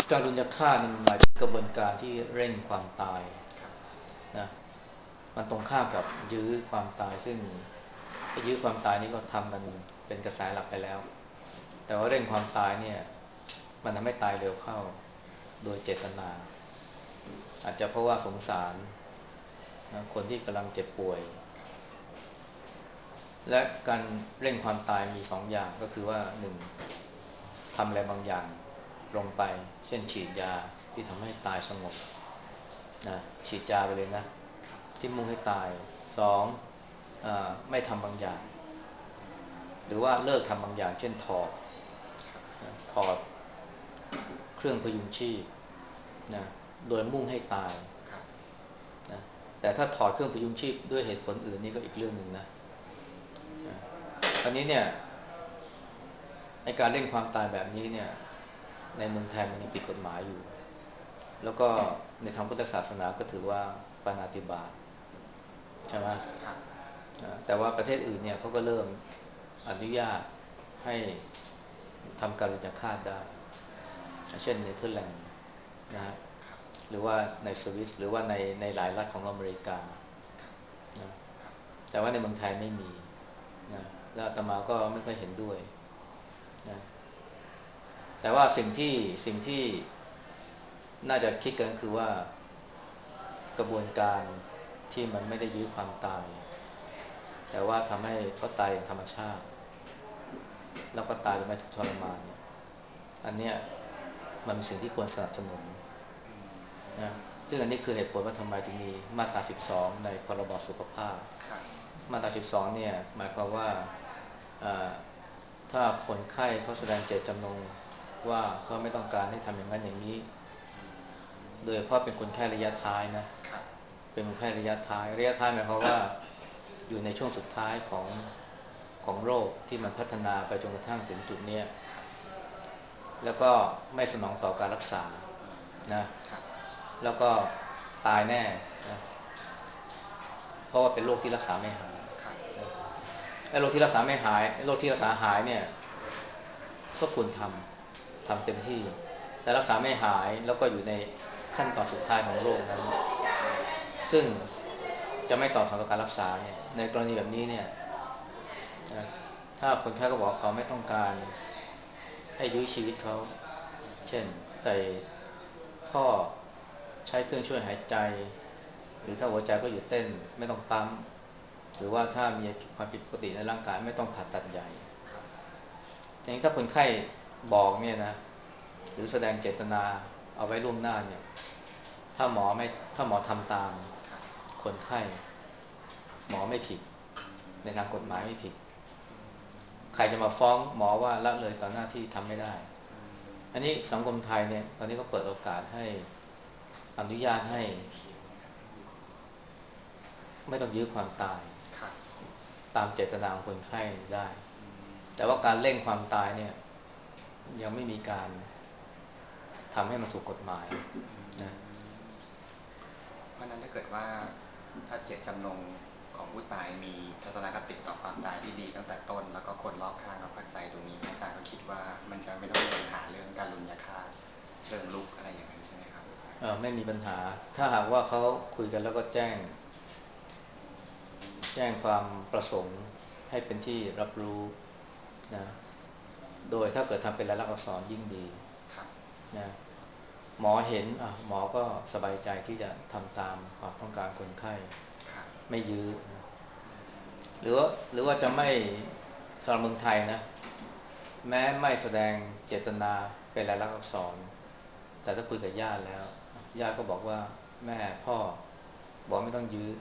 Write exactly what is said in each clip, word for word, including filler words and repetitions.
การุญยฆาตนี่มันหมายถึงกระบวนการที่เร่งความตายนะมันตรงข้ามกับยื้อความตายซึ่งยื้อความตายนี่ก็ทำกันเป็นกระแสหลักไปแล้วแต่ว่าเร่งความตายเนี่ยมันทำให้ตายเร็วเข้าโดยเจตนาอาจจะเพราะว่าสงสารนะคนที่กำลังเจ็บป่วยและการเร่งความตายมีสองอย่างก็คือว่าหนึ่งทำอะไรบางอย่างลงไปเช่นฉีดยาที่ทำให้ตายสงบนะฉีดยาไปเลยนะที่มุ่งให้ตายสองอไม่ทำบางอย่างหรือว่าเลิกทำบางอย่างเช่นถอดถอดเครื่องพยุงชีพนะโดยมุ่งให้ตายนะแต่ถ้าถอดเครื่องพยุงชีพด้วยเหตุผลอื่นนี่ก็อีกเรื่องหนึ่งนะตอนนี้เนี่ยในการเร่งความตายแบบนี้เนี่ยในเมืองไทยมันยังผิดกฎหมายอยู่แล้วก็ในทางพุทธศาสนาก็ถือว่าปาณาติบาตใช่ไหมแต่ว่าประเทศอื่นเนี่ยเขาก็เริ่มอนุญาตให้ทำการุญยฆาตได้เช่นเนเธอร์แลนด์นะฮะหรือว่าในสวิสหรือว่าในในหลายรัฐของอเมริกานะแต่ว่าในเมืองไทยไม่มีนะแล้วอาตมาก็ไม่ค่อยเห็นด้วยนะแต่ว่าสิ่งที่สิ่งที่น่าจะคิดกันคือว่ากระบวนการที่มันไม่ได้ยื้อความตายแต่ว่าทำให้เขาตายอย่างธรรมชาติแล้วก็ตายโดยไม่ทุกข์ทรมานเนี่ยอันเนี้ยมันเป็นสิ่งที่ควรสนับสนุนนะซึ่งอันนี้คือเหตุผลว่าทำไมถึงมีมาตราสิบสองในพรบสุขภาพมาตราสิบสองเนี่ยหมายความว่าถ้าคนไข้เขาแสดงเจตจำนงว่าเขาไม่ต้องการให้ทำอย่างนั้นอย่างนี้โดยเฉพาะเป็นคนไข้ระยะท้ายนะเป็นคนไข้ระยะท้ายระยะท้ายหมายความว่าอยู่ในช่วงสุดท้ายของของโรคที่มันพัฒนาไปจนกระทั่งถึงจุดนี้แล้วก็ไม่สนองต่อการรักษานะแล้วก็ตายแน่นะเพราะว่าเป็นโรคที่รักษาไม่หายไอ้โรคที่รักษาไม่หายโรคที่รักษาหายเนี่ยก็ควรทำทำเต็มที่แต่รักษาไม่หายแล้วก็อยู่ในขั้นตอนสุดท้ายของโรคนั้นซึ่งจะไม่ตอบสนองต่อการรักษาเนี่ยในกรณีแบบนี้เนี่ยถ้าคนไข้ก็บอกเขาไม่ต้องการให้ยื้อชีวิตเขาเช่นใส่ท่อใช้เครื่องช่วยหายใจหรือถ้าหัวใจก็หยุดเต้นไม่ต้องปั๊มหรือว่าถ้ามีความผิดปกติในร่างกายไม่ต้องผ่าตัดใหญ่อย่างนี้ถ้าคนไข้บอกเนี่ยนะหรือแสดงเจตนาเอาไว้ล่วงหน้าเนี่ยถ้าหมอไม่ถ้าหมอทำตามคนไข้หมอไม่ผิดในทางกฎหมายไม่ผิดใครจะมาฟ้องหมอว่าละเลยต่อหน้าที่ทำไม่ได้อันนี้สังคมไทยเนี่ยตอนนี้ก็เปิดโอกาสให้อนุญาตให้ไม่ต้องยื้อความตายตามเจตนาของคนไข้ได้แต่ว่าการเร่งความตายเนี่ยยังไม่มีการทำให้มันถูกกฎหมายนะเพราะนั้นถ้าเกิดว่าถ้าเจตจำนงของผู้ตายมีทัศนคติต่อความตายที่ดีตั้งแต่ต้นแล้วก็คนรอบข้างเขาเข้าใจตรงนี้อาจารย์ก็คิดว่ามันจะไม่ต้องมีปัญหาเรื่องการลุญยฆาตเชิงลุกอะไรอย่างนั้นใช่ไหมครับเออไม่มีปัญหาถ้าหากว่าเขาคุยกันแล้วก็แจ้งแจ้งความประสงค์ให้เป็นที่รับรู้นะโดยถ้าเกิดทำเป็นลายลักษณ์อักษรยิ่งดีนะหมอเห็นอ่ะหมอก็สบายใจที่จะทำตามความต้องการคนไข้ไม่ยื้อนะหรือว่าหรือว่าจะไม่สำหรับเมืองไทยนะแม้ไม่แสดงเจตนาเป็นลายลักษณ์อักษรแต่ถ้าคุยกับญาติแล้วญาติก็บอกว่าแม่พ่อบอกไม่ต้องยื้อ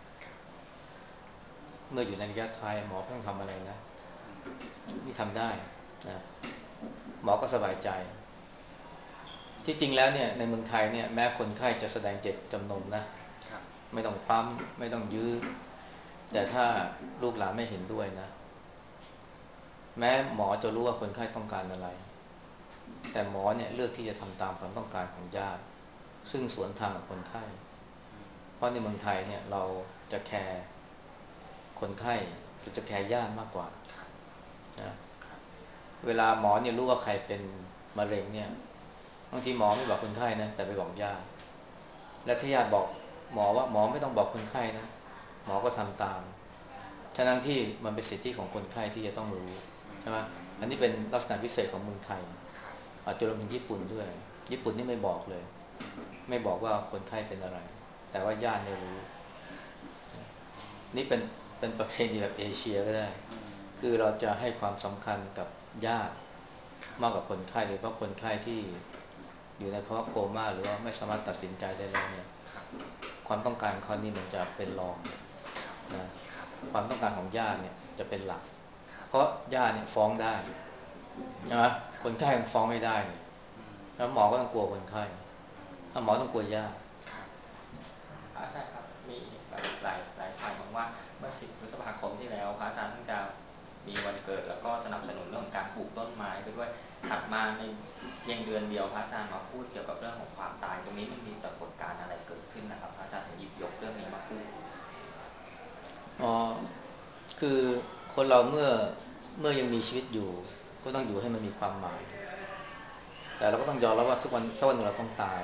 เมื่ออยู่ในระยะท้ายหมอไม่ต้องทำอะไรนะนี่ทำได้นะหมอก็สบายใจที่จริงแล้วเนี่ยในเมืองไทยเนี่ยแม้คนไข้จะแสดงเจตจำนงนะไม่ต้องปั๊มไม่ต้องยื้อแต่ถ้าลูกหลานไม่เห็นด้วยนะแม้หมอจะรู้ว่าคนไข้ต้องการอะไรแต่หมอเนี่ยเลือกที่จะทำตามความต้องการของญาติซึ่งสวนทางกับคนไข้เพราะในเมืองไทยเนี่ยเราจะแคร์คนไข้จะแคร์ญาติมากกว่านะเวลาหมอเนี่ยรู้ว่าใครเป็นมะเร็งเนี่ยบางทีหมอไม่บอกคนไข้นะแต่ไปบอกญาติและถ้าญาติบอกหมอว่าหมอไม่ต้องบอกคนไข้นะหมอก็ทำตามทั้งที่มันเป็นสิทธิของคนไข้ที่จะต้องรู้ใช่ไหมอันนี้เป็นลักษณะพิเศษของเมืองไทยอาจจะรวมถึงญี่ปุ่นด้วยญี่ปุ่นนี่ไม่บอกเลยไม่บอกว่าคนไข้เป็นอะไรแต่ว่าญาติเนี่ยรู้นี่เป็นเป็นประเพณีแบบเอเชียก็ได้คือเราจะให้ความสำคัญกับญาติมากกว่าคนไข้เลยเพราะคนไข้ที่อยู่ในภาวะโคม่าหรือว่าไม่สามารถตัดสินใจได้แล้วเนี่ยความต้องการของเขานี่มันจะเป็นรองนะความต้องการของญาติเนี่ยจะเป็นหลักเพราะญาติเนี่ยฟ้องได้ใช่ไหมคนไข้มันฟ้องไม่ได้เนี่ยแล้วหมอก็ต้องกลัวคนไข้ถ้าหมอต้องกลัวญาติอาจารย์ครับมีแบบหลายหลายฝ่ายมองว่าเมื่อสิบพฤษภาคมที่แล้วพระอาจารย์เพิ่งจะมีวันเกิดแล้วก็สนับสนุนเรื่องการปลูกต้นไม้ไปด้วยถัดมาในเพียงเดือนเดียวพระอาจารย์มาพูดเกี่ยวกับเรื่องของความตายตรงนี้มันมีปรากฏการณ์อะไรเกิดขึ้นนะครับพระอาจารย์ถึงหยิบยกเรื่องนี้มาพูดอ๋อคือคนเราเมื่อเมื่อยังมีชีวิตอยู่ก็ต้องอยู่ให้มันมีความหมายแต่เราก็ต้องยอมรับว่าทุกวันสักวันหนึ่งเราต้องตาย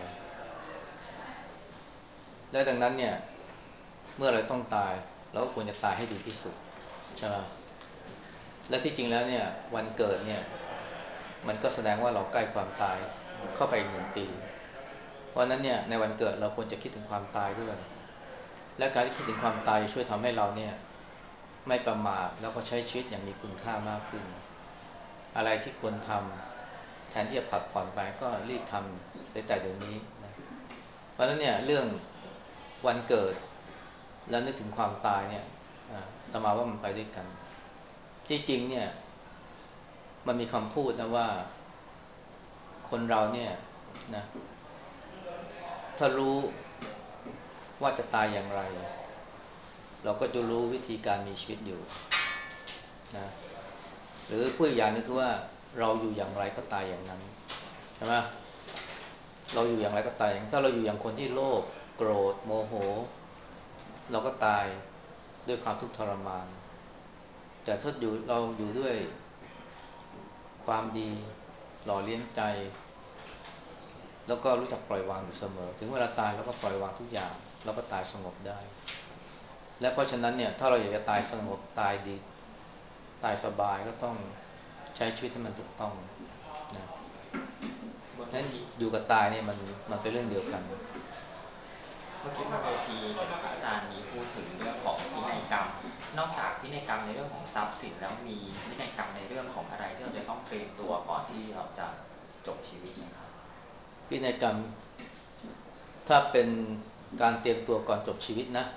และดังนั้นเนี่ยเมื่อเราต้องตายเราก็ควรจะตายให้ดีที่สุดใช่ไหมและที่จริงแล้วเนี่ยวันเกิดเนี่ยมันก็แสดงว่าเราใกล้ความตายเข้าไปอีกหนึ่งปีเพราะนั้นเนี่ยในวันเกิดเราควรจะคิดถึงความตายด้วยและการที่คิดถึงความตายช่วยทำให้เราเนี่ยไม่ประมาทแล้วก็ใช้ชีวิตอย่างมีคุณค่ามากขึ้นอะไรที่ควรทำแทนที่จะผัดผ่อนไปก็รีบทำเสียแต่เดี๋ยวนี้นะเพราะฉะนั้นเนี่ยเรื่องวันเกิดแล้วนึกถึงความตายเนี่ยตมาว่ามันไปด้วยกันที่จริงเนี่ยมันมีคำพูดนะว่าคนเราเนี่ยนะถ้ารู้ว่าจะตายอย่างไรเราก็จะรู้วิธีการมีชีวิตอยู่นะหรือพูดอีกอย่างนึงคือว่าเราอยู่อย่างไรก็ตายอย่างนั้นใช่ไหมเราอยู่อย่างไรก็ตายอย่างถ้าเราอยู่อย่างคนที่โลภโกรธโมโหเราก็ตายด้วยความทุกข์ทรมานแต่ถ้าอยู่เราอยู่ด้วยความดีหล่อเลี้ยงใจแล้วก็รู้จักปล่อยวางอยู่เสมอถึงเวลาตายเราก็ปล่อยวางทุกอย่างเราก็ตายสงบได้และเพราะฉะนั้นเนี่ยถ้าเราอยากจะตายสงบตายดีตายสบายก็ต้องใช้ชีวิตให้มันถูกต้องนะนั้นอยู่กับตายเนี่ยมันมันเป็นเรื่องเดียวกันเมื่อกี้บนเวทีเห็นพระอาจารย์มีพูดถึงเรื่องของพินัยกรรมนอกจากพินัยกรรมในเรื่องของทรัพย์สินแล้วมีพินัยกรรมในเรื่องของอะไรที่เราจะต้องเตรียมตัวก่อนที่เราจะจบชีวิตนะครับพินัยกรรมถ้าเป็นการเตรียมตัวก่อนจบชีวิตนะ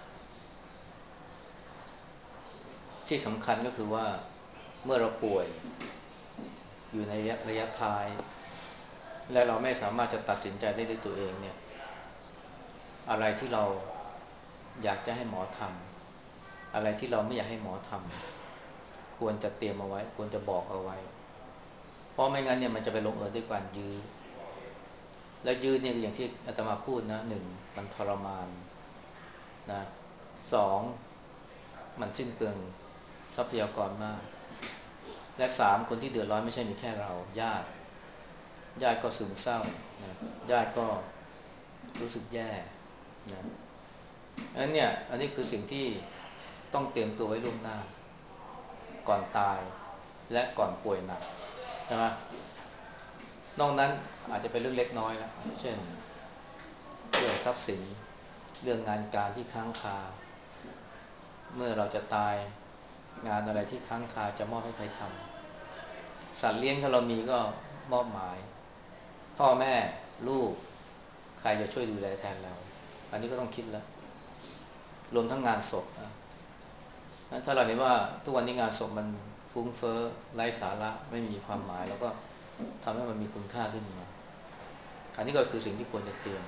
ที่สำคัญก็คือว่าเมื่อเราป่วยอยู่ในระยะท้ายและเราไม่สามารถจะตัดสินใจได้ด้วยตัวเองเนี่ยอะไรที่เราอยากจะให้หมอทำอะไรที่เราไม่อยากให้หมอทำควรจะเตรียมเอาไว้ควรจะบอกเอาไว้เพราะไม่งั้นเนี่ยมันจะไปลงเอยด้วยการยื้อและยื้อเนี่ยอย่างที่อาตมาพูดนะหนึ่งมันทรมานนะสองมันสิ้นเปลืองทรัพยากรมากและสามคนที่เดือดร้อนไม่ใช่มีแค่เราญาติญาติก็ซึมเศร้านะญาติก็รู้สึกแย่นะอันเนี้ยอันนี้คือสิ่งที่ต้องเตรียมตัวไว้ล่วงหน้าก่อนตายและก่อนป่วยหนักใช่ไหมนอกนั้นอาจจะเป็นเรื่องเล็กน้อยแล้วเช่นเรื่องทรัพย์สินเรื่องงานการที่ค้างคาเมื่อเราจะตายงานอะไรที่ค้างคาจะมอบให้ใครทำสัตว์เลี้ยงถ้าเรามีก็มอบหมายพ่อแม่ลูกใครจะช่วยดูแลแทนเราอันนี้ก็ต้องคิดแล้วรวมทั้งงานศพถ้าเราเห็นว่าทุกวันนี้งานศพมันฟุ้งเฟ้อไร้สาระไม่มีความหมายแล้วก็ทำให้มันมีคุณค่าขึ้นมาอันนี้ก็คือสิ่งที่ควรจะเตรียม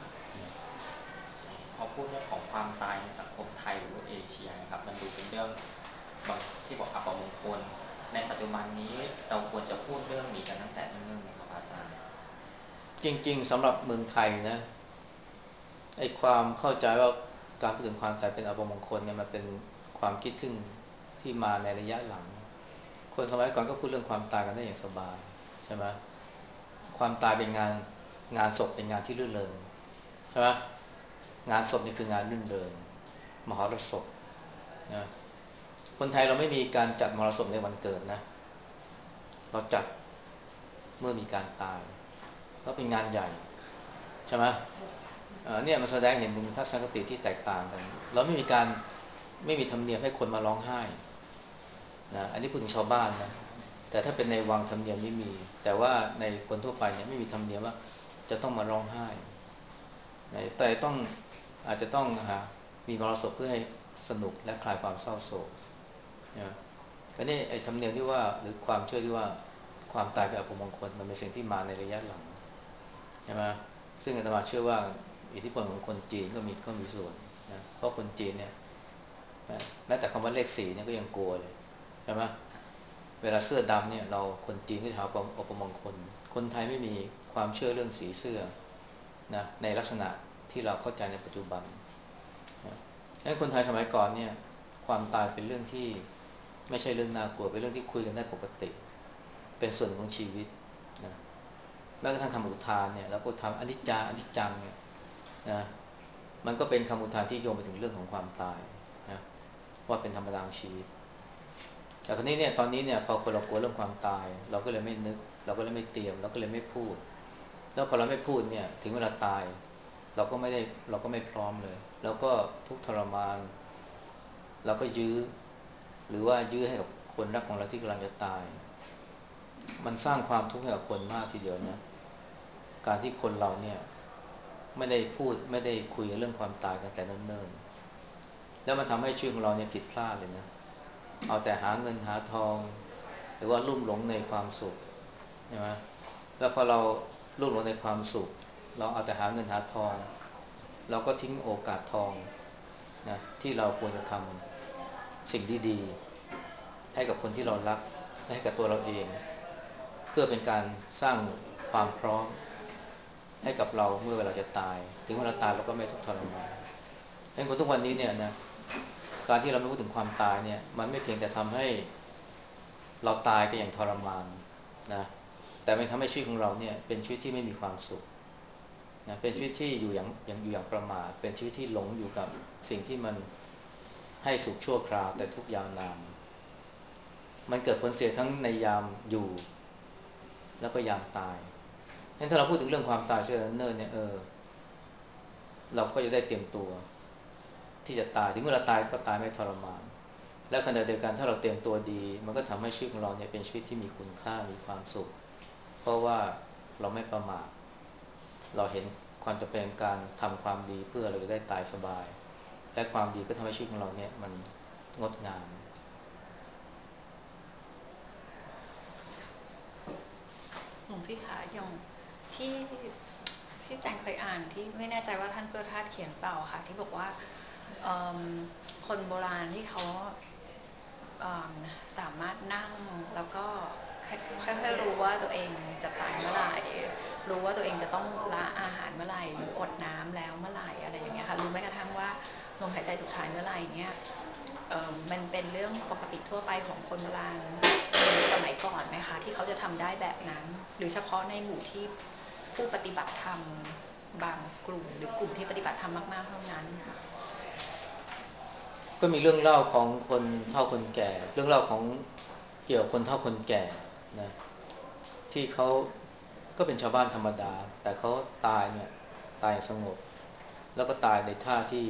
พอพูดเรื่องของความตายในสังคมไทยหรือว่าเอเชียนะครับมันดูเป็นเรื่องบางที่บอกอัปมงคลในปัจจุบันนี้เราควรจะพูดเรื่องนี้กันตั้งแต่เนิ่นๆไหมครับอาจารย์จริงๆสำหรับเมืองไทยนะไอ้ความเข้าใจว่าการพูดถึงความตายเป็นอัปมงคลเนี่ยมันเป็นความคิดที่ที่มาในระยะหลังคนสมัยก่อนก็พูดเรื่องความตายกันได้อย่างสบายใช่ไหมความตายเป็นงานงานศพเป็นงานที่รื่นเริงใช่ไหมงานศพนี่คืองานรื่นเริงมหรสพนะคนไทยเราไม่มีการจัดมหรสพในวันเกิดนะเราจัดเมื่อมีการตายแล้วเป็นงานใหญ่ใช่ไหมเอ่อเนี่ยมันแสดงเห็นถึงทัศนคติที่แตกต่างกันเราไม่มีการไม่มีธรรมเนียมให้คนมาร้องไห้นะอันนี้พูดถึงชาวบ้านนะแต่ถ้าเป็นในวังธรรมเนียมนี่มีแต่ว่าในคนทั่วไปเนี่ยไม่มีธรรมเนียมว่าจะต้องมาร้องไห้แต่ต้องอาจจะต้องหามีมรสพเพื่อให้สนุกและคลายความเศร้าโศกนะอันนี้ไอ้ธรรมเนียมที่ว่าหรือความเชื่อที่ว่าความตายเป็นอัปมงคลมันเป็นสิ่งที่มาในระยะหลังใช่ไหมซึ่งอาตมาเชื่อว่าอิทธิพลของคนจีนก็มีก็มีส่วนนะเพราะคนจีนเนี่ยแม้แต่คำว่าเลขสี่เนี่ยก็ยังกลัวเลยใช่ไหมเวลาเสื้อดำเนี่ยเราคนจีนก็จะหาอัปมงคลคนไทยไม่มีความเชื่อเรื่องสีเสื้อนะในลักษณะที่เราเข้าใจในปัจจุบันนะให้คนไทยสมัยก่อนเนี่ยความตายเป็นเรื่องที่ไม่ใช่เรื่องน่ากลัวเป็นเรื่องที่คุยกันได้ปกติเป็นส่วนของชีวิตนะแม้กระทั่งคำอุทานเนี่ยแล้วก็ทำอนิจจาอนิจจังเนี่ยนะมันก็เป็นคำอุทานที่โยงไปถึงเรื่องของความตายนะว่าเป็นธรรมดาของชีวิตแต่คราวนี้เนี่ยตอนนี้เนี่ยพอคนเรากลัวเรื่องความตายเราก็เลยไม่นึกเราก็เลยไม่เตรียมเราก็เลยไม่พูดแล้วพอเราไม่พูดเนี่ยถึงเวลาตายเราก็ไม่ได้เราก็ไม่พร้อมเลยแล้วก็ทุกข์ทรมานเราก็ยื้อหรือว่ายื้อให้กับคนรักของเราที่กำลังจะตายมันสร้างความทุกข์ให้กับคนมากทีเดียวนะการที่คนเราเนี่ยไม่ได้พูดไม่ได้คุยเรื่องความตายกันแต่เนิ่นๆแล้วมันทำให้ชีวิตของเราเนี่ยผิดพลาดเลยนะเอาแต่หาเงินหาทองหรือว่าลุ่มหลงในความสุขใช่ไหมแล้วพอเราลุ่มหลงในความสุขเราเอาแต่หาเงินหาทองเราก็ทิ้งโอกาสทองนะที่เราควรจะทำสิ่งดีๆให้กับคนที่เรารักและให้กับตัวเราเองเพื่อเป็นการสร้างความพร้อมให้กับเราเมื่อเวลาจะตายถึงเวลาตายเราก็ไม่ทุกข์ทรมานเห็นคนทุกวันนี้เนี่ยนะการที่เราไม่พูดถึงความตายเนี่ยมันไม่เพียงแต่ทำให้เราตายไปอย่างทรมานนะแต่มันทำให้ชีวิตของเราเนี่ยเป็นชีวิตที่ไม่มีความสุขนะเป็นชีวิตที่อยู่อย่างอย่างอยู่อย่างประมาทเป็นชีวิตที่หลงอยู่กับสิ่งที่มันให้สุขชั่วคราวแต่ทุกข์ยาวนานมันเกิดผลเสียทั้งในยามอยู่แล้วก็ยามตายงั้นถ้าเราพูดถึงเรื่องความตายเชื่อเนิ่นๆเนี่ยเออเราก็จะได้เตรียมตัวที่จะตายถึงเวลาตายก็ตายไม่ทรมานและขณะเดียวกันถ้าเราเตรียมตัวดีมันก็ทำให้ชีวิตของเราเนี่ยเป็นชีวิตที่มีคุณค่ามีความสุขเพราะว่าเราไม่ประมาทเราเห็นความจำเป็นการทำความดีเพื่อเราจะได้ตายสบายและความดีก็ทำให้ชีวิตของเราเนี่ยมันงดงามหลวงพี่คะอย่างที่ที่แตงเคยอ่านที่ไม่แน่ใจว่าท่านเพื่อทาสเขียนเปล่าค่ะที่บอกว่าคนโบราณที่เขาสามารถนั่งแล้วก็ค่อยๆรู้ว่าตัวเองจะตายเมื่อไหร่รู้ว่าตัวเองจะต้องละอาหารเมื่อไหร่หรืออดน้ำแล้วเมื่อไหร่อะไรอย่างเงี้ยค่ะรู้แม้กระทั่งว่าลมหายใจสุดท้ายเมื่อไหร่เนี่ยมันเป็นเรื่องปกติทั่วไปของคนโบราณสมัยก่อนไหมคะที่เขาจะทำได้แบบนั้นหรือเฉพาะในหมู่ที่ผู้ปฏิบัติธรรมบางกลุ่มหรือกลุ่มที่ปฏิบัติธรรมมากๆเท่านั้นก็มีเรื่องเล่าของคนเฒ่าคนแก่เรื่องเล่าของเกี่ยวกับคนเฒ่าคนแก่นะที่เขาก็เป็นชาวบ้านธรรมดาแต่เขาตายเนี่ยตายสงบแล้วก็ตายในท่าที่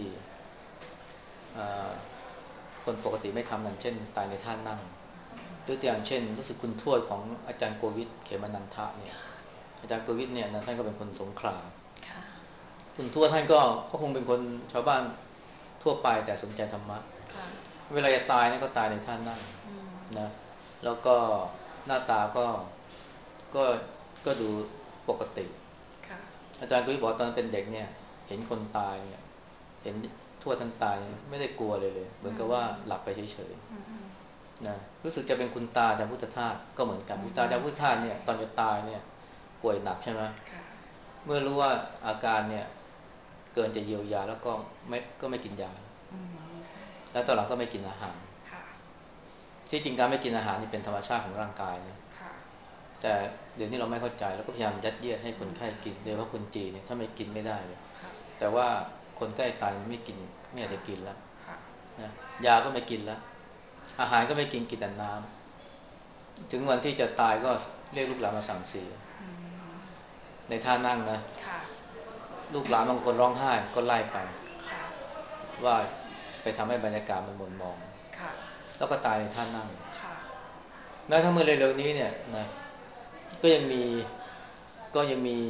คนปกติไม่ทำอย่างเช่นตายในท่านั่งตัวอย่างเช่นรู้สึกคุณทวดของอาจารย์โกวิทเขมนันทะเนี่ยอาจารย์โกวิทเนี่ยนะท่านก็เป็นคนสงขลาคุณทวดท่านก็ก็คงเป็นคนชาวบ้านทั่วไปแต่สนใจธรรมะเวลาจะตายเนี่ยก็ตายในท่านั่งนะแล้วก็หน้าตาก็ก็ก็ดูปกติอาจารย์โกวิทบอกตอนเป็นเด็กเนี่ยเห็นคนตายเนี่ยเห็นทวดท่านตายไม่ได้กลัวเลยเลยเหมือนกับว่าหลับไปเฉยๆนะรู้สึกจะเป็นคุณตาจารย์พุทธทาสก็เหมือนกันคุณตาจารย์พุทธทาสเนี่ยตอนจะตายเนี่ยป่วยหนักใช่ไหมเมื่อรู้ว่าอาการเนี่ยเกินจะเยียวยาแล้วก็ไม่ก็ไม่กินยาแล้วตอนหลังก็ไม่กินอาหารที่จริงการไม่กินอาหารนี่เป็นธรรมชาติของร่างกายนะแต่เดี๋ยวนี้เราไม่เข้าใจแล้วก็พยายามยัดเยียดให้คนไข้กินโดยเฉพาะคนจีนเนี่ยถ้าไม่กินไม่ได้เลยค่ะแต่ว่าคนใกล้ตายไม่กินไม่อยากจะกินแล้วค่ะนะยาก็ไม่กินแล้วอาหารก็ไม่กินกินแต่น้ำถึงวันที่จะตายก็เรียกลูกหลานมาสั่งเสียในท่านั่งนะค่ะลูกหลานบางคนร้องไห้ก็ไล่ไปค่ะว่าไปทำให้บรรยากาศมันหม่นหมองค่ะแล้วก็ตายในท่านั่งค่ะแม้ทั้งเมื่อเร็วๆนี้เนี่ยนะก็ยังมีก็ยังมี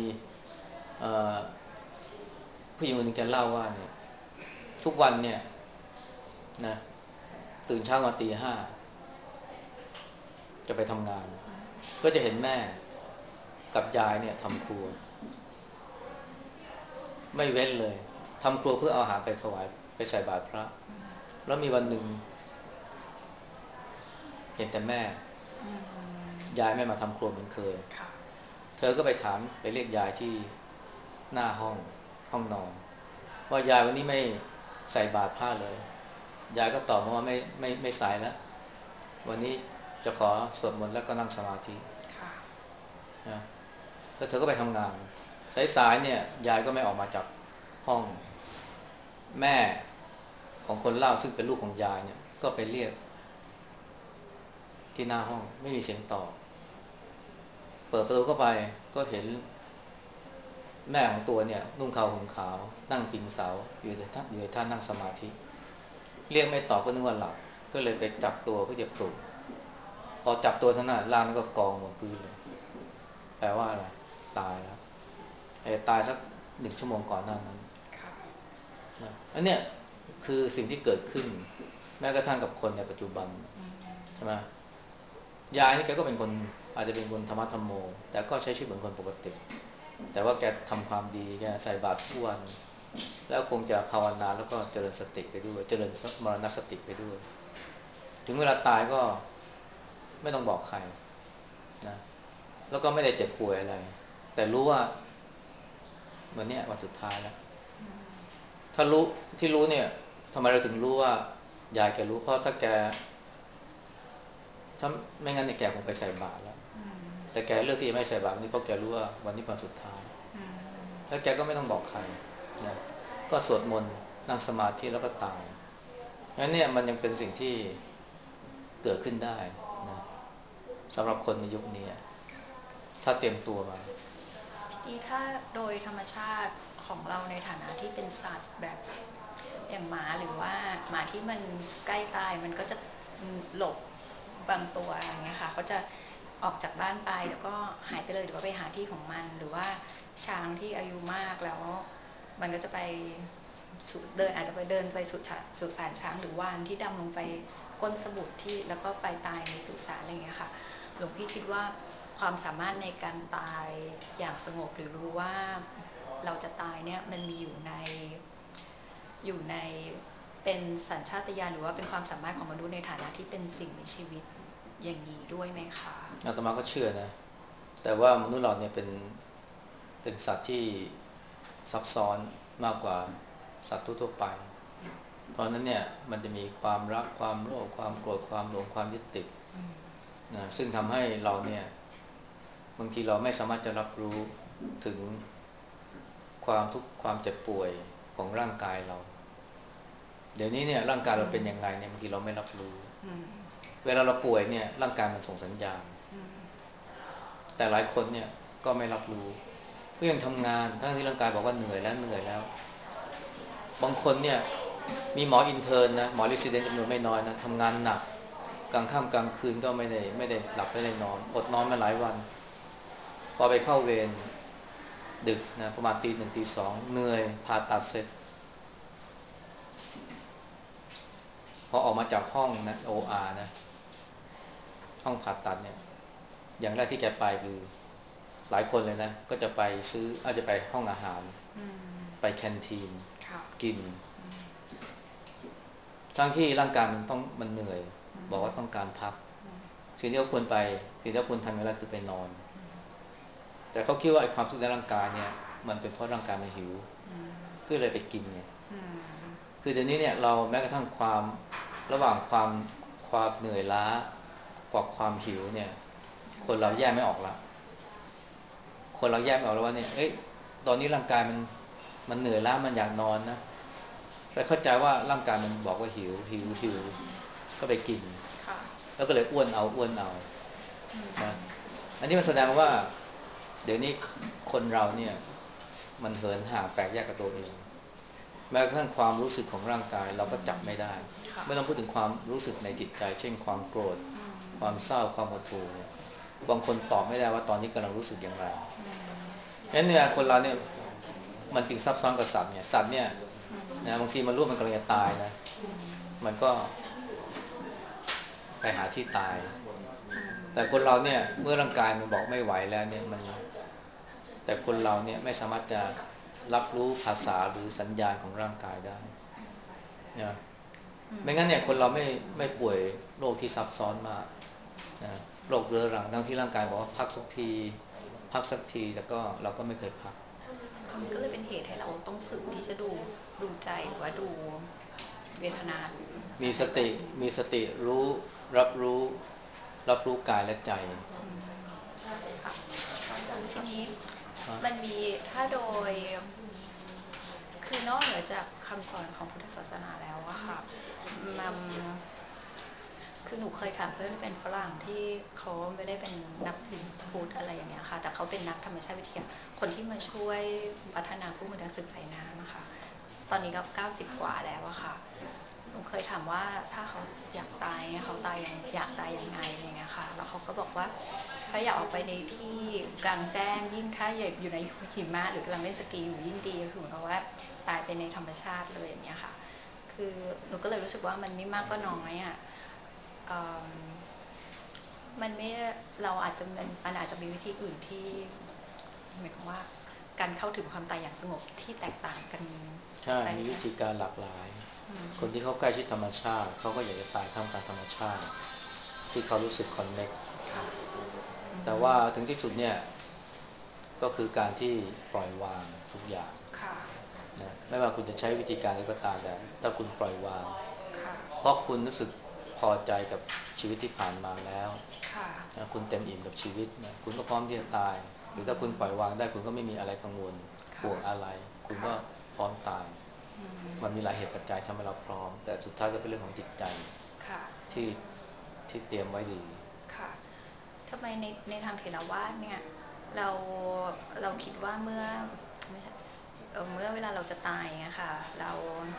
ผู้หญิงคนหนึ่งแกเล่าว่าเนี่ยทุกวันเนี่ยนะตื่นเช้ามาตีห้าจะไปทำงานก็จะเห็นแม่กับยายเนี่ยทำครัวไม่เว้นเลยทำครัวเพื่อเอาอาหารไปถวายไปใส่บาตรพระแล้วมีวันหนึ่งเห็นแต่แม่ยายไม่มาทำครัวเหมือนเคยค่ะเธอก็ไปถามไปเรียกยายที่หน้าห้องห้องนอนว่ายายวันนี้ไม่ใส่บาตรพระเลยยายก็ตอบมาว่าไม่ไม่ไม่ใส่แล้ววันนี้จะขอสวดมนต์แล้วก็นั่งสมาธิค่ะนะแล้วเธอก็ไปทำงานสายๆเนี่ยยายก็ไม่ออกมาจากห้องแม่ของคนเล่าซึ่งเป็นลูกของยายเนี่ยก็ไปเรียกที่หน้าห้องไม่มีเสียงตอบเปิดประตูเข้าไปก็เห็นแม่ของตัวเนี่ยนุ่งขาวห่มขาวนั่งพิงเสาอยู่ในท่าอยู่ในท่านั่งสมาธิเรียกไม่ตอบก็นึกว่าหลับก็เลยไปจับตัวเพื่อจะปลุกพอจับตัวท่านน่ะร่างนั้นก็กองบนพื้นเลยแปลว่าอะไรตายแล้วไอ้ตายสักหนึ่งชั่วโมงก่อนหน้านั้นนะอันเนี้ยคือสิ่งที่เกิดขึ้นแม้กระทั่งกับคนในปัจจุบันใช่ไหมยายนี่แกก็เป็นคนอาจจะเป็นคนธรรมะธรรมโมแต่ก็ใช้ชีวิตเหมือนคนปกติแต่ว่าแกทำความดีแกใส่บาตรทุกวันแล้วคงจะภาวนาแล้วก็เจริญสติไปด้วยเจริญมรณสติไปด้วยถึงเวลาตายก็ไม่ต้องบอกใครนะแล้วก็ไม่ได้เจ็บป่วยอะไรแต่รู้ว่าวันนี้วันสุดท้ายแล้วถ้ารู้ที่รู้เนี่ยทำไมเราถึงรู้ว่ายายแกรู้เพราะถ้าแกถ้าไม่งั้นเนี่ยแกคงไปใส่บาตรแล้วแต่แกเลือกที่จะไม่ใส่บาตรวันนี้เพราะแกรู้ว่าวันนี้วันสุดท้ายแล้วแกก็ไม่ต้องบอกใครนะก็สวดมนต์นั่งสมาธิแล้วก็ตายงั้นเนี่ยมันยังเป็นสิ่งที่เกิดขึ้นได้นะสำหรับคนในยุคนี้ถ้าเตรียมตัวมานี่ถ้าโดยธรรมชาติของเราในฐานะที่เป็นสัตว์แบบอย่างหมาหรือว่าหมาที่มันใกล้ตายมันก็จะหลบบางตัวอย่างเงี้ยค่ะเขาจะออกจากบ้านไปแล้วก็หายไปเลยหรือว่าไปหาที่ของมันหรือว่าช้างที่อายุมากแล้วมันก็จะไปเดินอาจจะไปเดินไปสุสุสานช้างหรือวานที่ดำลงไปก้นสมุทรที่แล้วก็ไปตายในสุสานอะไรอย่างเงี้ยค่ะหลวงพี่คิดว่าความสามารถในการตายอย่างสงบหรือรู้ว่าเราจะตายเนี่ยมันมีอยู่ในอยู่ในเป็นสัญชาตญาณหรือว่าเป็นความสามารถของมนุษย์ในฐานะที่เป็นสิ่งมีชีวิตอย่างนี้ด้วยไหมคะอาตมาก็เชื่อนะแต่ว่ามนุษย์เราเนี่ยเป็นเป็นสัตว์ที่ซับซ้อนมากกว่าสัตว์ทั่วๆไปเพราะนั้นเนี่ยมันจะมีความรักความโลภความโกรธความหลงความยึดติดนะซึ่งทำให้เราเนี่ยบางทีเราไม่สามารถจะรับรู้ถึงความทุกข์ความเจ็บป่วยของร่างกายเราเดี๋ยวนี้เนี่ยร่างกายเราเป็นยังไงเนี่ยบางทีเราไม่รับรู้เวลาเราป่วยเนี่ยร่างกายมันส่งสัญญาณแต่หลายคนเนี่ยก็ไม่รับรู้ก็ยังทำงานทั้งที่ร่างกายบอกว่าเหนื่อยแล้วเหนื่อยแล้วบางคนเนี่ยมีหมออินเทิร์นนะหมอเรสซิเดนต์จำนวนไม่น้อยนะทำงานหนักกลางค่ำกลางคืนก็ไม่ได้ไม่ได้หลับไม่ได้นอนอดนอนมาหลายวันพอไปเข้าเวรดึกนะประมาณตีหนึ่งตีสองเหนื่อยผ่าตัดเสร็จพอออกมาจากห้องนะ โอ อาร์ นะห้องผ่าตัดเนี่ยอย่างแรกที่แกไปคือหลายคนเลยนะก็จะไปซื้ออาจจะไปห้องอาหารไปแคนทีนกินทั้งที่ร่างกายมันต้องมันเหนื่อยบอกว่าต้องการพักสิ่งที่เขาควรไปสิ่งที่เขาควรทำเวลาคือไปนอนแต่เขาคิดว่าไอ้ความทุกข์ในร่างกายเนี่ยมันเป็นเพราะร่างกายมันหิวก็เลยไปกินไงคือเดี๋ยวนี้เนี่ยเราแม้กระทั่งความระหว่างความความเหนื่อยล้ากับความหิวเนี่ยคนเราแยกไม่ออกละคนเราแยกไม่ออกแล้วว่าเนี่ยเอ้ยตอนนี้ร่างกายมันมันเหนื่อยล้ามันอยากนอนนะไปเข้าใจว่าร่างกายมันบอกว่าหิวหิวหิวก็ไปกินแล้วก็เลยอ้วนเอาอ้วนเอานะอันนี้มันแสดงว่าเดี๋ยวนี้คนเราเนี่ยมันเหินห่างแปลกแยกกับตัวเองแม้กระทั่งความรู้สึกของร่างกายเราก็จับไม่ได้ไม่ต้องพูดถึงความรู้สึกในจิตใจเช่นความโกรธความเศร้าความหดหู่เนี่ยบางคนตอบไม่ได้ว่าตอนนี้กำลังรู้สึกอย่างไรงั้นเนี่ยคนเราเนี่ยมันจึงซับซ้อนกับสัตว์เนี่ยสัตว์เนี่ยนะบางทีมันรู้มันกำลังจะตายนะมันก็ไปหาที่ตายแต่คนเราเนี่ยเมื่อร่างกายมันบอกไม่ไหวแล้วเนี่ยมันแต่คนเราเนี่ยไม่สามารถจะรับรู้ภาษาหรือสัญญาณของร่างกายได้นะไม่งั้นเนี่ยคนเราไม่ไม่ป่วยโรคที่ซับซ้อนมากนะโรคเรื้อรังทั้งที่ร่างกายบอกว่าพักสักทีพักสักทีแต่ก็เราก็ไม่เคยพักมันก็เลยเป็นเหตุให้เราต้องฝึกที่จะดูดูใจหรือว่าดูเวทนามีสติมีสติรู้รับรู้รับรู้กายและใจทีนี้มันมีถ้าโดยคือนอกเหนือจากคำสอนของพุทธศาสนาแล้วอะค่ะมันคือหนูเคยถามเพื่อนที่เป็นฝรั่งที่เขาไม่ได้เป็นนักถือพุทธอะไรอย่างเงี้ยค่ะแต่เขาเป็นนักธรรมชาติวิทยาคนที่มาช่วยพัฒนาผู้มือนักสืบสายน้ำอะค่ะตอนนี้ก็เก้าสิบกว่าแล้วอะค่ะหนูเคยถามว่าถ้าเขาอยากตายเขาตายยังอยากตายยังไงอย่างเงี้ยค่ะแล้วเขาก็บอกว่าถ้าอยากออกไปในที่กลางแจ้งยิ่งถ้าอยู่ในหิมะหรือกำลังเล่นสกีอยู่ยิ่งดีคือเหมือนกับว่าตายไปในธรรมชาติเลยอย่างเงี้ยค่ะคือหนูก็เลยรู้สึกว่ามันไม่มากก็น้อยอะมันไม่เราอาจจะมันอาจจะมีวิธีอื่นที่หมายความว่าการเข้าถึงความตายอย่างสงบที่แตกต่างกันใช่มีวิธีการหลากหลายคนที่เขาใกล้ชิดธรรมชาติเขาก็อยากจะตายท่ามกลางธรรมชาติที่เขารู้สึกคอนเนคแต่ว่าถึงที่สุดเนี่ยก็คือการที่ปล่อยวางทุกอย่างนะไม่ว่าคุณจะใช้วิธีการอะไรก็ตามแต่ถ้าคุณปล่อยวางเพราะคุณรู้สึกพอใจกับชีวิตที่ผ่านมาแล้วคุณเต็มอิ่มกับชีวิตนะคุณก็พร้อมที่จะตายหรือถ้าคุณปล่อยวางได้คุณก็ไม่มีอะไรกังวลห่วงอะไรคุณก็พร้อมตายมันมีหลายเหตุปัจจัยทำให้เราพร้อมแต่สุดท้ายก็เป็นเรื่องของจิตใจที่ที่เตรียมไว้ดีค่ะทำไมในในทางเถรวาทเนี่ยเราเราคิดว่าเมื่อเมื่อเวลาเราจะตายไงค่ะเรา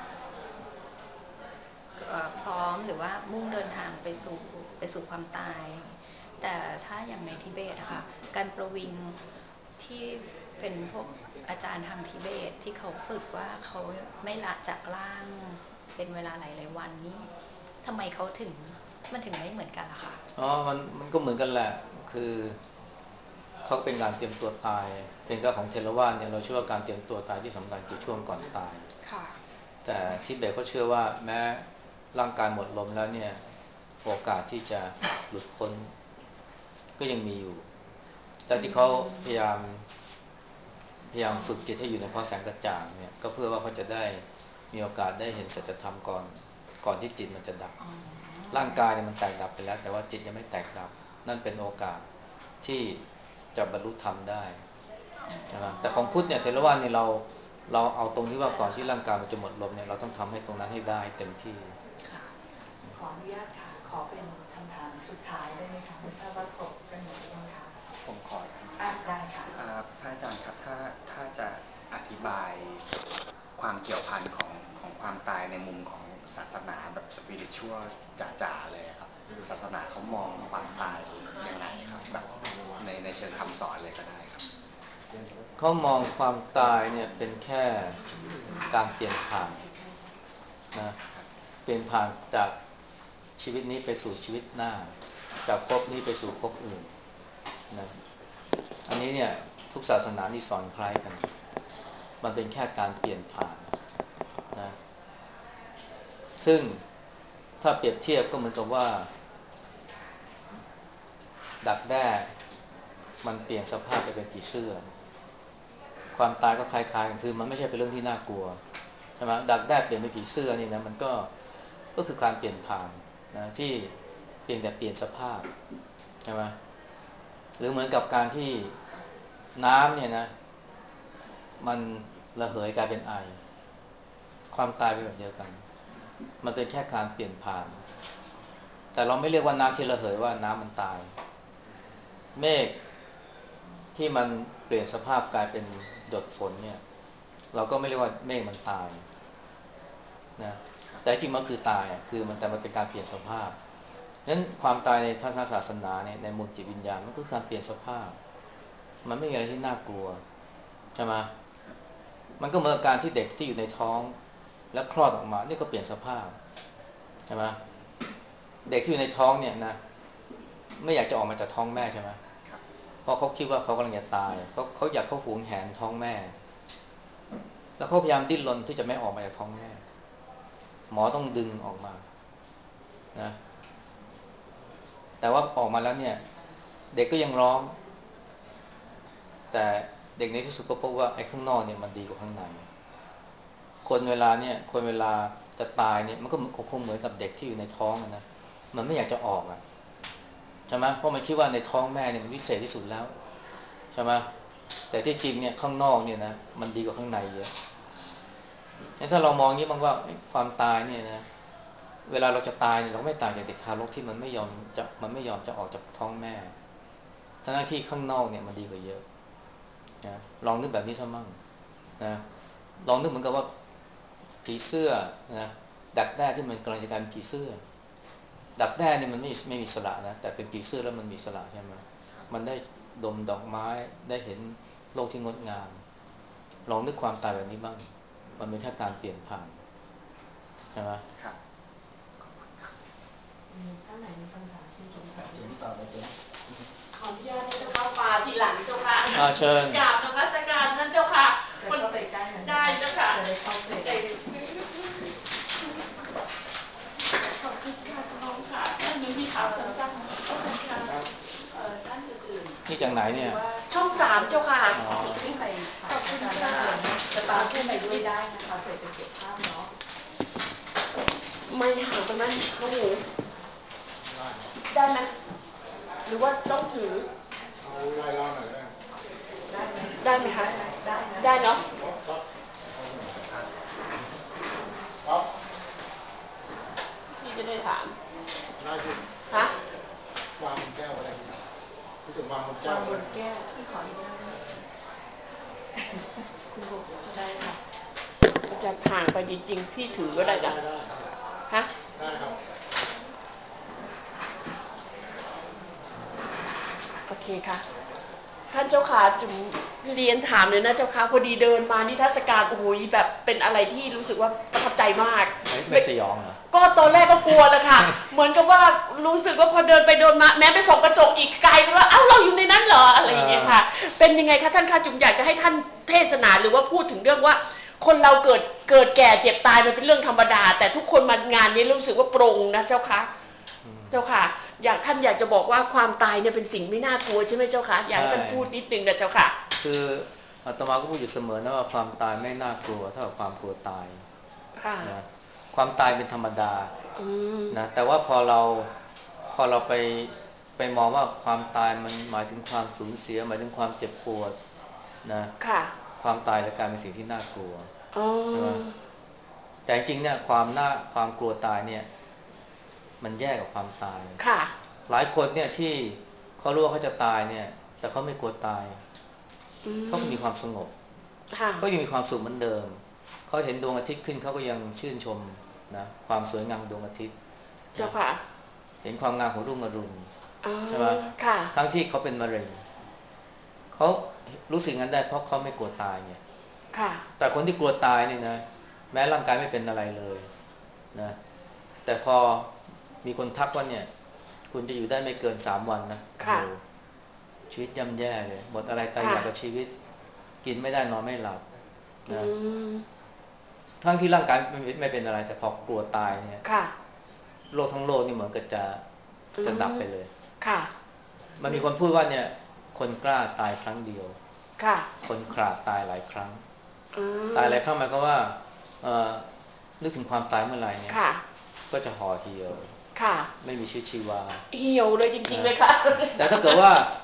พร้อมหรือว่ามุ่งเดินทางไปสู่ไปสู่ความตายแต่ถ้าอย่างในทิเบตนะคะการประวิงที่เป็นพวกอาจารย์ทางทิเบตที่เขาฝึกว่าเขาไม่ละจากร่างเป็นเวลาหลายๆวันนี้ทำไมเขาถึงมันถึงไม่เหมือนกันล่ะคะอ๋อมันมันก็เหมือนกันแหละคือเขาเป็นการเตรียมตัวตายเพียงแต่ของเทรวาสเนี่ยเราเชื่อว่าการเตรียมตัวตายที่สำคัญคือช่วงก่อนตายแต่ทิเบตเขาเชื่อว่าแม้ร่างกายหมดลมแล้วเนี่ยโอกาสที่จะหลุดพ้นก็ยังมีอยู่แต่ที่เขาพยายามพยายามฝึกจิตให้อยู่ในภาวะแสงกระจ่างเนี่ยก็เพื่อว่าเขาจะได้มีโอกาสได้เห็นสัจธรรมก่อนก่อนที่จิตมันจะดับร่างกายเนี่ยมันแตกดับไปแล้วแต่ว่าจิตยังไม่แตกดับนั่นเป็นโอกาสที่จะบรรลุธรรมได้นะแต่ของพุทธเนี่ยเทรวาสเนี่ยเราเราเอาตรงที่ว่าก่อนที่ร่างกายมันจะหมดลมเนี่ยเราต้องทำให้ตรงนั้นให้ได้เต็มที่ขออนุญาตค่ะขอเป็นคำถามสุดท้ายได้ไหมคะไม่ทราบว่าครบกันหมดหรือยังคะผมขออ่ะได้ค่ะพระอาจารย์ครับถ้าถ้าจะอธิบายความเกี่ยวพันของของความตายในมุมของศาสนาแบบสปิริตชัวจ๋าๆเลยครับศาสนาเขามองความตายยังไงครับแบบในในเชิงคำสอนเลยก็ได้ครับเขามองความตายเนี่ยเป็นแค่การเปลี่ยนผ่านนะเปลี่ยนผ่านจากชีวิตนี้ไปสู่ชีวิตหน้าจากภพนี้ไปสู่ภพอื่นนะอันนี้เนี่ยทุกศาสนานี่สอนคล้ายกันมันเป็นแค่การเปลี่ยนผ่านนะซึ่งถ้าเปรียบเทียบก็เหมือนกับว่าดักแด้มันเปลี่ยนสภาพไปเป็นผีเสื้อความตายก็คล้ายๆกันคือมันไม่ใช่เป็นเรื่องที่น่ากลัวใช่ไหมดักแด้เปลี่ยนเป็นผีเสื้อนี่นะมันก็ก็คือการเปลี่ยนผ่านนะที่เปลี่ยนแต่เปลี่ยนสภาพใช่ไหมหรือเหมือนกับการที่น้ำเนี่ยนะมันระเหยกลายเป็นไอความตายเป็นแบบเดียวกันมันเป็นแค่การเปลี่ยนผ่านแต่เราไม่เรียกว่าน้ำที่ระเหยว่าน้ำมันตายเมฆที่มันเปลี่ยนสภาพกลายเป็นหยดฝนเนี่ยเราก็ไม่เรียกว่าเมฆมันตายนะแต่จริงมันคือตายคือมันแต่มันเป็นการเปลี่ยนสภาพนั้นความตายในทางศาสนาเนี่ยในมุมจิตวิญญาณมันคือการเปลี่ยนสภาพมันไม่มีอะไรที่น่ากลัวใช่ไหมมันก็เหมือนการที่เด็กที่อยู่ในท้องแล้วคลอดออกมานี่ก็เปลี่ยนสภาพใช่ไหมเด็กที่อยู่ในท้องเนี่ยนะไม่อยากจะออกมาจากท้องแม่ใช่ไหมเพราะเขาคิดว่าเขากำลังจะตายเขาเขาอยากเขาหวงแหนท้องแม่แล้วเขาพยายามดิ้นรนที่จะไม่ออกมาจากท้องแม่หมอต้องดึงออกมานะแต่ว่าออกมาแล้วเนี่ยเด็กก็ยังร้องแต่เด็กในที่สุดก็พบว่าไอ้ข้างนอกเนี่ยมันดีกว่าข้างในคนเวลาเนี่ยคนเวลาจะตายเนี่ยมันก็คงเหมือนกับเด็กที่อยู่ในท้องนะมันไม่อยากจะออกอ่ะใช่ไหมเพราะมันคิดว่าในท้องแม่เนี่ยมันวิเศษที่สุดแล้วใช่ไหมแต่ที่จริงเนี่ยข้างนอกเนี่ยนะมันดีกว่าข้างในเยอะงั้นถ้าเรามองนี้บ้างว่าความตายเนี่ยนะเวลาเราจะตายเนี่ยเราไม่ต่างจากเด็กทารกที่มันไม่ยอมจะมันไม่ยอมจะออกจากท้องแม่ทั้งที่ข้างนอกเนี่ยมันดีกว่าเยอะนะลองนึกแบบนี้ซะมั่งนะลองนึกเหมือนกับว่าผีเสื้อนะดักแด้ที่มันกำลังจะกลายเป็นผีเสื้อดักแด้เนี่ยมันไม่ไม่มีสระนะแต่เป็นผีเสื้อแล้วมันมีสระใช่ไหมมันได้ดมดอกไม้ได้เห็นโลกที่งดงามลองนึกความตายแบบนี้บ้างมันเป็นแค่การเปลี่ยนผ่านใช่ไหมครับท่านไหนมีคำถามที่สงสัยจุ๋มตอบเลยจุ๋มขออนุญาตให้เจ้าค่ะมาทีหลังเจ้าค่ะอ่าเชิญกราบนมัสการท่านเจ้าค่ะจะเข้าไปใกล้มันได้เจ้าค่ะจะได้เข้าไปขอบคุณค่ะน้องค่ะท่านมีถามสั้นๆขอบคุณค่ะเอ่อท่านอื่นๆนี่จากไหนเนี่ยช่องสามเจ้าค่ะขึ้นไปขอบคุณค่ะจะตามขึ้นไปด้วยได้นะคะเผื่อจะเก็บภาพเนาะไม่ห่างไปไหมน้องหมูได้ไหมหรือว่าต้องถือเอาไล่ล่าหน่อยได้ได้ไหมได้ไหมคะได้ได้เนาะครับพี่จะได้ถามได้ที่ฮะวางบนแก้วอะไรที่ถึงวางบนแก้วาวงบนแก้วที่ขออนุญาตคุณบุกจะได้ค่ะจะห่างไปจริงๆพี่ถือก็ได้จ้ะฮะได้ครับโอเคค่ะท่านเจ้าค่ะจุ๋มเรียนถามเลยนะเจ้าค่ะพอดีเดินมานิทรรศการโอ้โหแบบเป็นอะไรที่รู้สึกว่าประทับใจมากไม่สยองเหรอก็ตอนแรกก็กลัวเลยค่ะ เหมือนกับว่ารู้สึกว่าพอเดินไปเดินมาแม้ไปส่องกระจกอีกไกลไปว่าเอ้าเราอยู่ในนั้นเหรออะไรอย่างเงี้ยค่ะเป็นยังไงคะท่านคะจุ๋มอยากจะให้ท่านเทศนาหรือว่าพูดถึงเรื่องว่าคนเราเกิดเกิดแก่เจ็บตายมันเป็นเรื่องธรรมดาแต่ทุกคนมางานนี้รู้สึกว่าโปร่งนะเจ้าค่ะเจ้าค่ะอยากท่านอยากจะบอกว่าความตายเนี่ยเป็นสิ่งไม่น่ากลัวใช่ไหมเจ้าค่ะอยากให้ท่านพูดนิดนึงนะเจ้าค่ะคืออาตมาก็พูดอยู่เสมอนะว่าความตายไม่น่ากลัวเท่ากับความกลัวตายนะความตายเป็นธรรมดานะแต่ว่าพอเราพอเราไปไปมองว่าความตายมันหมายถึงความสูญเสียหมายถึงความเจ็บปวดนะความตายและการเป็นสิ่งที่น่ากลัวใช่ไหมแต่จริงเนี่ยความน่าความกลัวตายเนี่ยมันแยกกับความตายหลายคนเนี่ยที่เขารู้ว่าเขาจะตายเนี่ยแต่เขาไม่กลัวตายเขาก็มีความสงบก็ยังมีความสุขเหมือนเดิมเขาเห็นดวงอาทิตย์ขึ้นเขาก็ยังชื่นชมนะความสวยงามดวงอาทิตย์เจ้าค่ะเห็นความงามของรุ่งอรุณใช่ไหมทั้งที่เขาเป็นมะเร็งเขารู้สึกงั้นได้เพราะเขาไม่กลัวตายไงแต่คนที่กลัวตายนี่นะแม้ร่างกายไม่เป็นอะไรเลยนะแต่พอมีคนทักว่าเนี่ยคุณจะอยู่ได้ไม่เกินสามวันนะชีวิตย่ำแย่เลยหมดอะไรตายอยากกับชีวิตกินไม่ได้นอนไม่หลับนะทั้งที่ร่างกายไม่ไม่เป็นอะไรแต่พอกลัวตายเนี่ยโลกทั้งโลกนี่เหมือนกับจะจะดับไปเลยมันมีคนพูดว่าเนี่ยคนกล้าตายครั้งเดียวคนขลาดตายหลายครั้งตายหลายครั้งหมายความว่านึกถึงความตายเมื่อไหร่เนี่ยก็จะห่อเหี่ยวไม่มีชีวิตชีวาเหี่ยวเลยจริงๆเลยค่ะแต่ถ้าเกิดว่า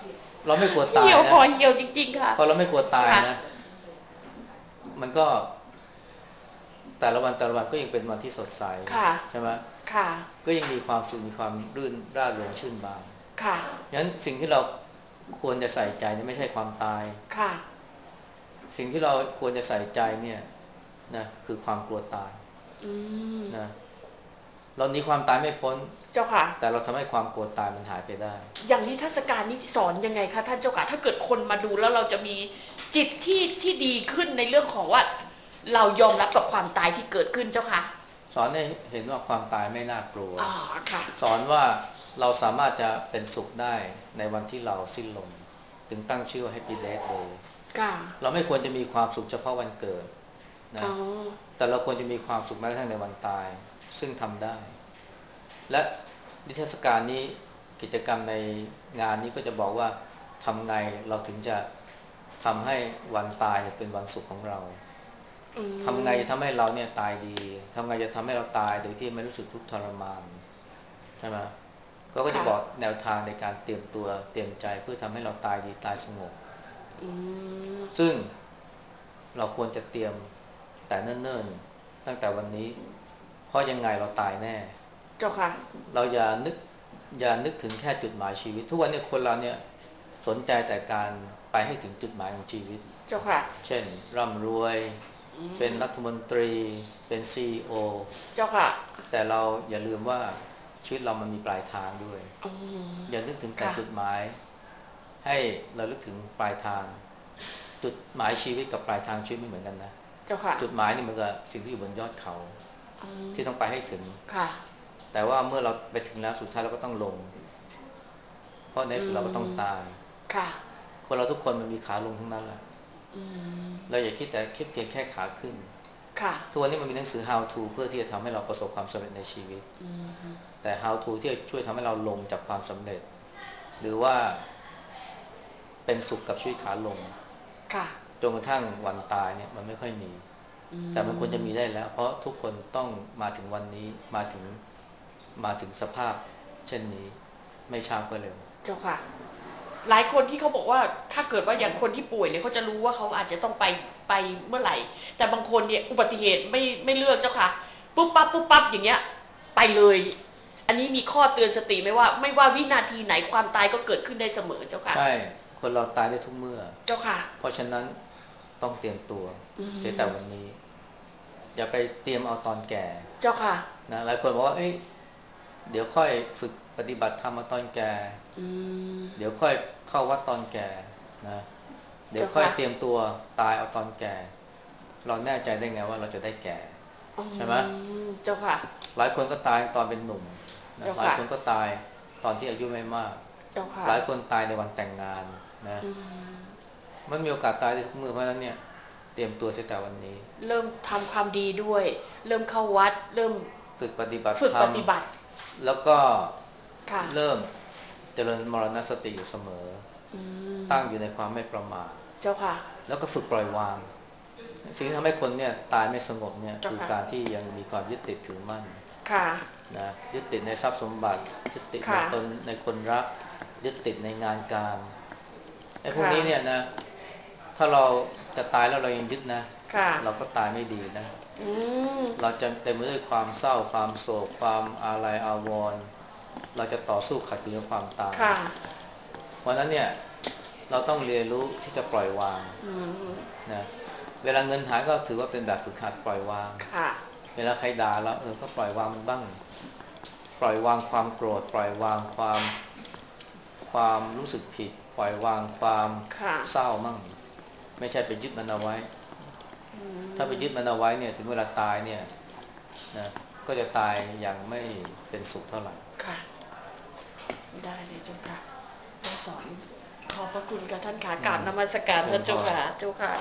เราไม่กลัวตายเหี่ยวนะพอเหี่ยวจริงๆค่ะพอเราไม่กลัวตายค่ะนะ มันก็แต่ละวันแต่ละวันก็ยังเป็นวันที่สดใสค่ะใช่ไหมค่ะก็ยังมีความสุขมีความรื่นร่าเริงชื่นบานค่ะงั้นสิ่งที่เราควรจะใส่ใจนี่ไม่ใช่ความตายค่ะสิ่งที่เราควรจะใส่ใจเนี่ยนะคือความกลัวตายอืมนะเราหนีความตายไม่พ้นเจ้าค่ะแต่เราทำให้ความกลัวตายมันหายไปได้อย่างนิทรรศการนี้สอนยังไงคะท่านเจ้าค่ะถ้าเกิดคนมาดูแล้วเราจะมีจิตที่ที่ดีขึ้นในเรื่องของว่า เรายอมรับกับความตายที่เกิดขึ้นเจ้าค่ะสอนให้เห็นว่าความตายไม่น่ากลัวอ๋อค่ะสอนว่าเราสามารถจะเป็นสุขได้ในวันที่เราสิ้นลมถึงตั้งชื่อว่า Happy Death Day ค่ะเราไม่ควรจะมีความสุขเฉพาะวันเกิดนะอ๋อแต่เราควรจะมีความสุขแม้กระทั่งในวันตายซึ่งทำได้ และนิทรรศการนี้กิจกรรมในงานนี้ก็จะบอกว่าทำไงเราถึงจะทำให้วันตายเป็นวันสุขของเราทำไงจะทำให้เราเนี่ยตายดีทำไงจะทำให้เราตายโดยที่ไม่รู้สึกทุกข์ทรมานใช่ไหมก็ก็จะบอกแนวทางในการเตรียมตัวเตรียมใจเพื่อทำให้เราตายดีตายสงบซึ่งเราควรจะเตรียมแต่เนิ่นๆตั้งแต่วันนี้เพราะยังไงเราตายแน่เจ้าค่ะเราอย่านึกอย่านึกถึงแค่จุดหมายชีวิตทุกวันนี้คนเราเนี่ยสนใจแต่การไปให้ถึงจุดหมายของชีวิตเจ้าค่ะเช่นร่ำรวยเป็นรัฐมนตรีเป็น ซี อี โอเจ้าค่ะแต่เราอย่าลืมว่าชีวิตเรามันมีปลายทางด้วยอย่านึกถึงแต่จุดหมายให้เราลึกถึงปลายทางจุดหมายชีวิตกับปลายทางชีวิตไม่เหมือนกันนะเจ้าค่ะจุดหมายนี่มันก็สิ่งที่อยู่บนยอดเขาที่ต้องไปให้ถึงค่ะแต่ว่าเมื่อเราไปถึงแล้วสุดท้ายเราก็ต้องลงเพราะในสุดเราก็ต้องตายค่ะคนเราทุกคนมันมีขาลงทั้งนั้นแหละเราอย่าคิดแต่คิดเพียงแค่ขาขึ้นค่ะทุกวันนี้มันมีหนังสือ how to เพื่อที่จะทำให้เราประสบความสำเร็จในชีวิตแต่ how to ที่จะช่วยทำให้เราลงจากความสำเร็จหรือว่าเป็นสุขกับชีวิตขาลงค่ะจนกระทั่งวันตายเนี่ยมันไม่ค่อยมีแต่มันควรจะมีได้แล้วเพราะทุกคนต้องมาถึงวันนี้มาถึงมาถึงสภาพเช่นนี้ไม่ช้าก็เร็วเจ้าค่ะหลายคนที่เขาบอกว่าถ้าเกิดว่าอย่างคนที่ป่วยเนี่ยเขาจะรู้ว่าเขาอาจจะต้องไปไปเมื่อไหร่แต่บางคนเนี่ยอุบัติเหตุไม่ไม่เลือกเจ้าค่ะปุ๊บปั๊บปุ๊บปั๊บอย่างเงี้ยไปเลยอันนี้มีข้อเตือนสติไหมว่าไม่ว่าวินาทีไหนความตายก็เกิดขึ้นได้เสมอเจ้าค่ะใช่คนเราตายได้ทุกเมื่อเจ้าค่ะเพราะฉะนั้นต้องเตรียมตัวเสียแต่วันนี้อย่าไปเตรียมเอาตอนแก่เจ้าค่ะนะหลายคนบอกว่าเอ้ยเดี๋ยวค่อยฝึกปฏิบัติธรรมตอนแก่เดี๋ยวค่อยเข้าวัดตอนแก่นะเดี๋ยวค่อยเตรียมตัวตายเอาตอนแก่เราแน่ใจได้ไงว่าเราจะได้แก่ใช่ไหมเจ้าค่ะหลายคนก็ตายตอนเป็นหนุ่มนะหลายคนก็ตายตอนที่อายุไม่มากหลายคนตายในวันแต่งงานนะมันมีโอกาสตายได้ทุกเมื่อเพราะฉะนั้นเนี่ยเตรียมตัวเสียแต่วันนี้เริ่มทำความดีด้วยเริ่มเข้าวัดเริ่มฝึกปฏิบัติฝึกปฏิบัติแล้วก็เริ่มเจริญมรณสติอยู่เสมอตั้งอยู่ในความไม่ประมาทเจ้าค่ะแล้วก็ฝึกปล่อยวางสิ่งที่ทำให้คนเนี่ยตายไม่สงบเนี่ยคือการที่ยังมีความยึดติดถือมั่นนะยึดติดในทรัพย์สมบัติยึดติดในคนในคนรักยึดติดในงานการไอ้พวกนี้เนี่ยนะถ้าเราจะตายแล้วเรายังยึดนะเราก็ตายไม่ดีนะเราจะเต็มไปด้วยความเศร้าความโศกความอาลัยอาวรณ์เราจะต่อสู้ขัดขืนกับความตายเพราะนั้นเนี่ยเราต้องเรียนรู้ที่จะปล่อยวางนะเวลาเงินหายก็ถือว่าเป็นแบบฝึกหัดปล่อยวางเวลาใครด่าเราเออก็ปล่อยวางมันบ้างปล่อยวางความโกรธปล่อยวางความความรู้สึกผิดปล่อยวางความเศร้ามั่งไม่ใช่ไปยึดมันเอาไว้ถ้าไปยึดมันเอาไว้เนี่ยถึงเวลาตายเนี่ยนะก็จะตายอย่างไม่เป็นสุขเท่าไหร่ค่ะได้เลยเจ้าค่ะได้สอนขอบพระคุณกับท่านขากราบนมัสการท่านเจ้าค่ะเจ้าค่ะ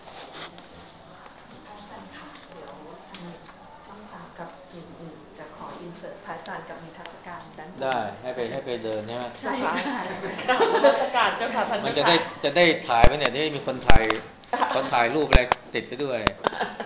อาจารย์ค่ะเดี๋ยวทางช่องสามกับสื่ออื่นจะขออินเสิร์ตพระอาจารย์กับนิทรรศการด้านได้ให้ไปให้ไปเดินใช่ไหมใช่ค่ะกราบนมัสการเจ้าค่ะท่านมันจะได้จะได้ถ่ายไปเนี่ยได้มีคนถ่ายเขาถ่ายรูปอะไรติดไปด้วย